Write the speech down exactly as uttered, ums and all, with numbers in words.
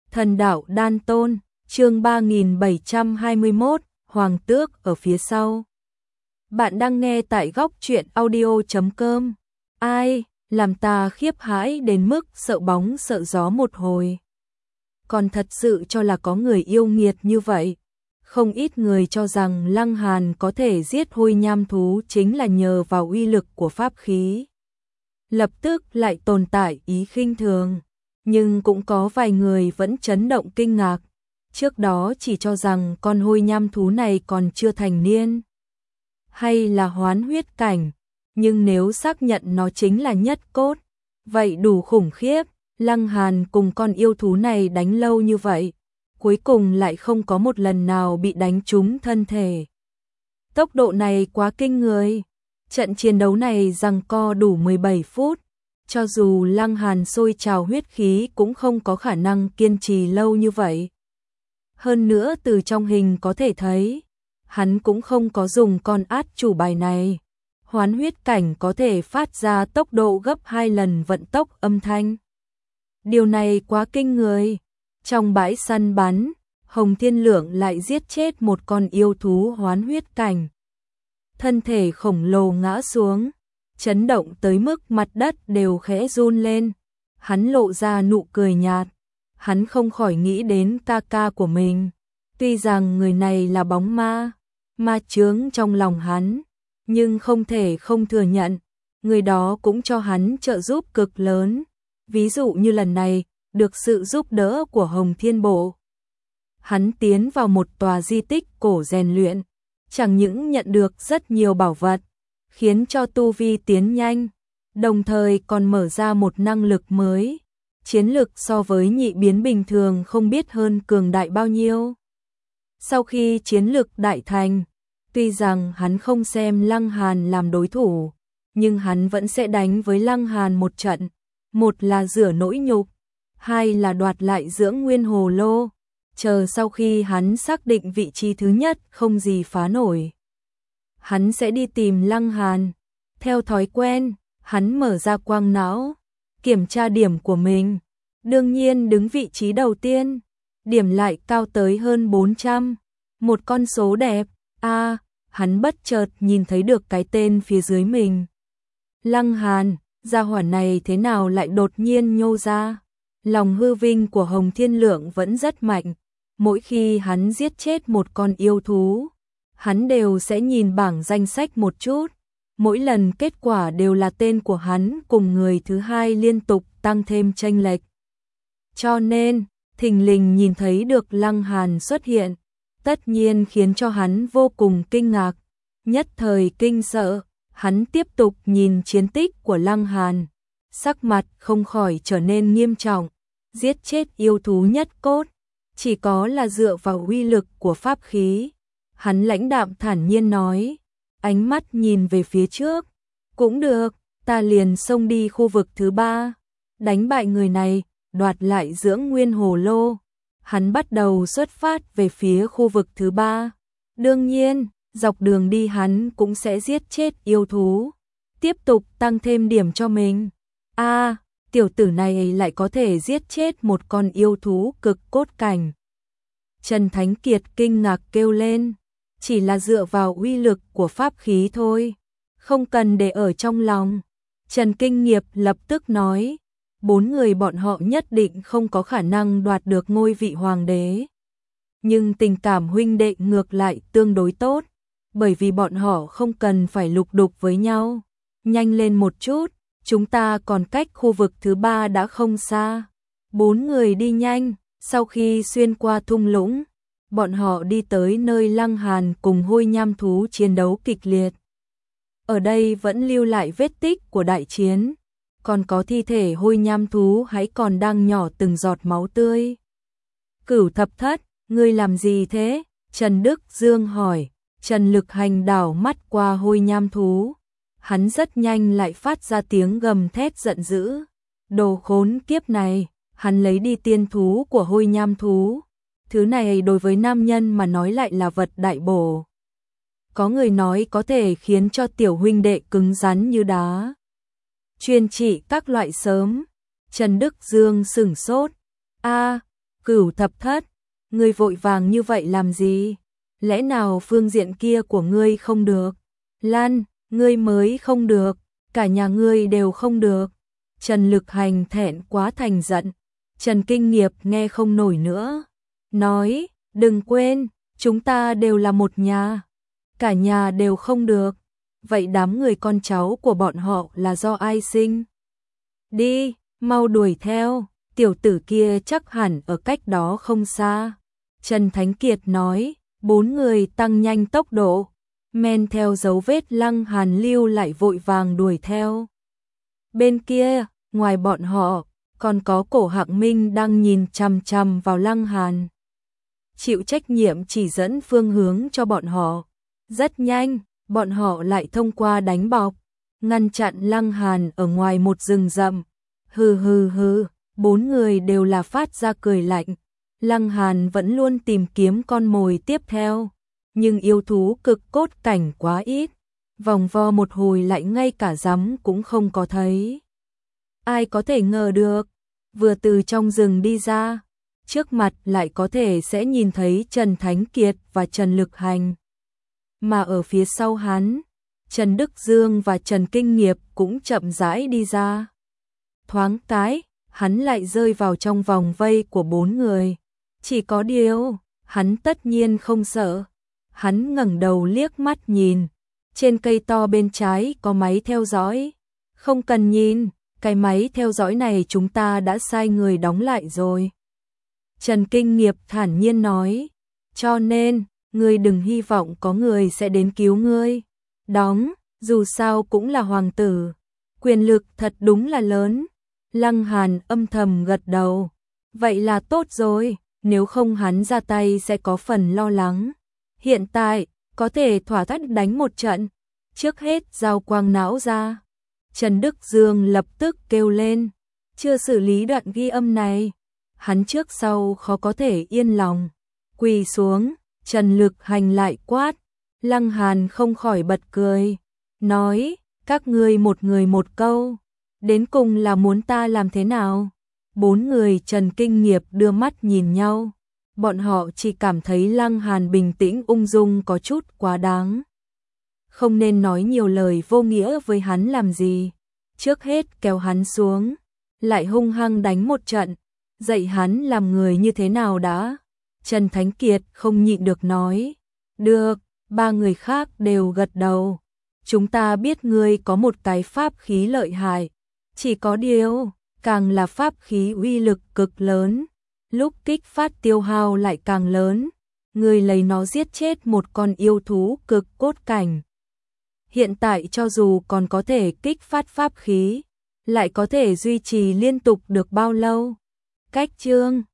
Thần đạo đan tôn, chương ba nghìn bảy trăm hai mươi mốt, Hoàng tước ở phía sau. Bạn đang nghe tại góc truyện audio chấm com. Ai, làm ta khiếp hãi đến mức sợ bóng sợ gió một hồi. Còn thật sự cho là có người yêu nghiệt như vậy. Không ít người cho rằng Lăng Hàn có thể giết hôi nham thú chính là nhờ vào uy lực của pháp khí. Lập tức lại tồn tại ý khinh thường. Nhưng cũng có vài người vẫn chấn động kinh ngạc. Trước đó chỉ cho rằng con hôi nham thú này còn chưa thành niên. Hay là hoán huyết cảnh. Nhưng nếu xác nhận nó chính là nhất cốt, vậy đủ khủng khiếp. Lăng Hàn cùng con yêu thú này đánh lâu như vậy, cuối cùng lại không có một lần nào bị đánh trúng thân thể. Tốc độ này quá kinh người. Trận chiến đấu này giằng co đủ mười bảy phút. Cho dù Lăng Hàn sôi trào huyết khí cũng không có khả năng kiên trì lâu như vậy. Hơn nữa từ trong hình có thể thấy, hắn cũng không có dùng con át chủ bài này. Hoán huyết cảnh có thể phát ra tốc độ gấp hai lần vận tốc âm thanh. Điều này quá kinh người. Trong bãi săn bắn, Hồng Thiên Lượng lại giết chết một con yêu thú hoán huyết cảnh. Thân thể khổng lồ ngã xuống, chấn động tới mức mặt đất đều khẽ run lên. Hắn lộ ra nụ cười nhạt. Hắn không khỏi nghĩ đến ca ca của mình. Tuy rằng người này là bóng ma, ma chướng trong lòng hắn, nhưng không thể không thừa nhận, người đó cũng cho hắn trợ giúp cực lớn. Ví dụ như lần này, được sự giúp đỡ của Hồng Thiên Bộ. Hắn tiến vào một tòa di tích cổ rèn luyện, chẳng những nhận được rất nhiều bảo vật, khiến cho tu vi tiến nhanh, đồng thời còn mở ra một năng lực mới. Chiến lực so với nhị biến bình thường không biết hơn cường đại bao nhiêu. Sau khi chiến lực đại thành, tuy rằng hắn không xem Lăng Hàn làm đối thủ, nhưng hắn vẫn sẽ đánh với Lăng Hàn một trận. Một là rửa nỗi nhục, hai là đoạt lại dưỡng nguyên hồ lô. Chờ sau khi hắn xác định vị trí thứ nhất không gì phá nổi, hắn sẽ đi tìm Lăng Hàn. Theo thói quen, hắn mở ra quang não, kiểm tra điểm của mình. Đương nhiên đứng vị trí đầu tiên, điểm lại cao tới hơn bốn trăm. Một con số đẹp. A, à, hắn bất chợt nhìn thấy được cái tên phía dưới mình. Lăng Hàn, gia hỏa này thế nào lại đột nhiên nhô ra. Lòng hư vinh của Hồng Thiên Lượng vẫn rất mạnh. Mỗi khi hắn giết chết một con yêu thú, hắn đều sẽ nhìn bảng danh sách một chút. Mỗi lần kết quả đều là tên của hắn cùng người thứ hai liên tục tăng thêm chênh lệch. Cho nên, thình lình nhìn thấy được Lăng Hàn xuất hiện, tất nhiên khiến cho hắn vô cùng kinh ngạc. Nhất thời kinh sợ, hắn tiếp tục nhìn chiến tích của Lăng Hàn, sắc mặt không khỏi trở nên nghiêm trọng. Giết chết yêu thú nhất cốt, chỉ có là dựa vào uy lực của pháp khí. Hắn lãnh đạm thản nhiên nói, ánh mắt nhìn về phía trước. Cũng được, ta liền xông đi khu vực thứ ba, đánh bại người này, đoạt lại dưỡng nguyên hồ lô. Hắn bắt đầu xuất phát về phía khu vực thứ ba. Đương nhiên, dọc đường đi hắn cũng sẽ giết chết yêu thú, tiếp tục tăng thêm điểm cho mình. A, à, tiểu tử này lại có thể giết chết một con yêu thú cực cốt cảnh. Trần Thánh Kiệt kinh ngạc kêu lên, chỉ là dựa vào uy lực của pháp khí thôi, không cần để ở trong lòng. Trần Kinh Nghiệp lập tức nói, bốn người bọn họ nhất định không có khả năng đoạt được ngôi vị hoàng đế. Nhưng tình cảm huynh đệ ngược lại tương đối tốt, bởi vì bọn họ không cần phải lục đục với nhau. Nhanh lên một chút, chúng ta còn cách khu vực thứ ba đã không xa. Bốn người đi nhanh, sau khi xuyên qua thung lũng, bọn họ đi tới nơi Lăng Hàn cùng hôi nham thú chiến đấu kịch liệt. Ở đây vẫn lưu lại vết tích của đại chiến, còn có thi thể hôi nham thú hãy còn đang nhỏ từng giọt máu tươi. Cửu Thập Thất, ngươi làm gì thế? Trần Đức Dương hỏi. Trần Lực Hành đảo mắt qua hôi nham thú. Hắn rất nhanh lại phát ra tiếng gầm thét giận dữ. Đồ khốn kiếp này, hắn lấy đi tiên thú của hôi nham thú. Thứ này đối với nam nhân mà nói lại là vật đại bổ. Có người nói có thể khiến cho tiểu huynh đệ cứng rắn như đá. Chuyên trị các loại sớm. Trần Đức Dương sửng sốt. A, Cửu thập thất, ngươi vội vàng như vậy làm gì? Lẽ nào phương diện kia của ngươi không được? Lan, ngươi mới không được, cả nhà ngươi đều không được. Trần Lực Hành thẹn quá thành giận. Trần Kinh Nghiệp nghe không nổi nữa, nói, đừng quên, chúng ta đều là một nhà, cả nhà đều không được. Vậy đám người con cháu của bọn họ là do ai sinh? Đi, mau đuổi theo, tiểu tử kia chắc hẳn ở cách đó không xa. Trần Thánh Kiệt nói, bốn người tăng nhanh tốc độ, men theo dấu vết Lăng Hàn lưu lại vội vàng đuổi theo. Bên kia, ngoài bọn họ, còn có Cổ Hạng Minh đang nhìn chằm chằm vào Lăng Hàn. Chịu trách nhiệm chỉ dẫn phương hướng cho bọn họ. Rất nhanh, bọn họ lại thông qua đánh bọc, ngăn chặn Lăng Hàn ở ngoài một rừng rậm. Hừ hừ hừ, bốn người đều là phát ra cười lạnh. Lăng Hàn vẫn luôn tìm kiếm con mồi tiếp theo, nhưng yêu thú cực cốt cảnh quá ít, vòng vo một hồi lại ngay cả rắm cũng không có thấy. Ai có thể ngờ được, vừa từ trong rừng đi ra, trước mặt lại có thể sẽ nhìn thấy Trần Thánh Kiệt và Trần Lực Hành. Mà ở phía sau hắn, Trần Đức Dương và Trần Kinh Nghiệp cũng chậm rãi đi ra. Thoáng cái, hắn lại rơi vào trong vòng vây của bốn người. Chỉ có điều, hắn tất nhiên không sợ. Hắn ngẩng đầu liếc mắt nhìn, trên cây to bên trái có máy theo dõi. Không cần nhìn, cái máy theo dõi này chúng ta đã sai người đóng lại rồi. Trần Kinh Nghiệp thản nhiên nói, cho nên, ngươi đừng hy vọng có người sẽ đến cứu ngươi. Đóng, dù sao cũng là hoàng tử, quyền lực thật đúng là lớn. Lăng Hàn âm thầm gật đầu, vậy là tốt rồi, nếu không hắn ra tay sẽ có phần lo lắng. Hiện tại, có thể thỏa thắt đánh một trận, trước hết giao quang não ra. Trần Đức Dương lập tức kêu lên, chưa xử lý đoạn ghi âm này, hắn trước sau khó có thể yên lòng. Quỳ xuống, Trần Lực Hành lại quát, Lăng Hàn không khỏi bật cười, nói, các ngươi một người một câu, đến cùng là muốn ta làm thế nào? Bốn người Trần Kinh Nghiệp đưa mắt nhìn nhau, bọn họ chỉ cảm thấy Lăng Hàn bình tĩnh ung dung có chút quá đáng. Không nên nói nhiều lời vô nghĩa với hắn làm gì, trước hết kéo hắn xuống, lại hung hăng đánh một trận, dạy hắn làm người như thế nào đã. Trần Thánh Kiệt không nhịn được nói, được, ba người khác đều gật đầu. Chúng ta biết ngươi có một cái pháp khí lợi hại, chỉ có điều, càng là pháp khí uy lực cực lớn, lúc kích phát tiêu hao lại càng lớn, ngươi lấy nó giết chết một con yêu thú cực cốt cảnh. Hiện tại cho dù còn có thể kích phát pháp khí, lại có thể duy trì liên tục được bao lâu? Cách chương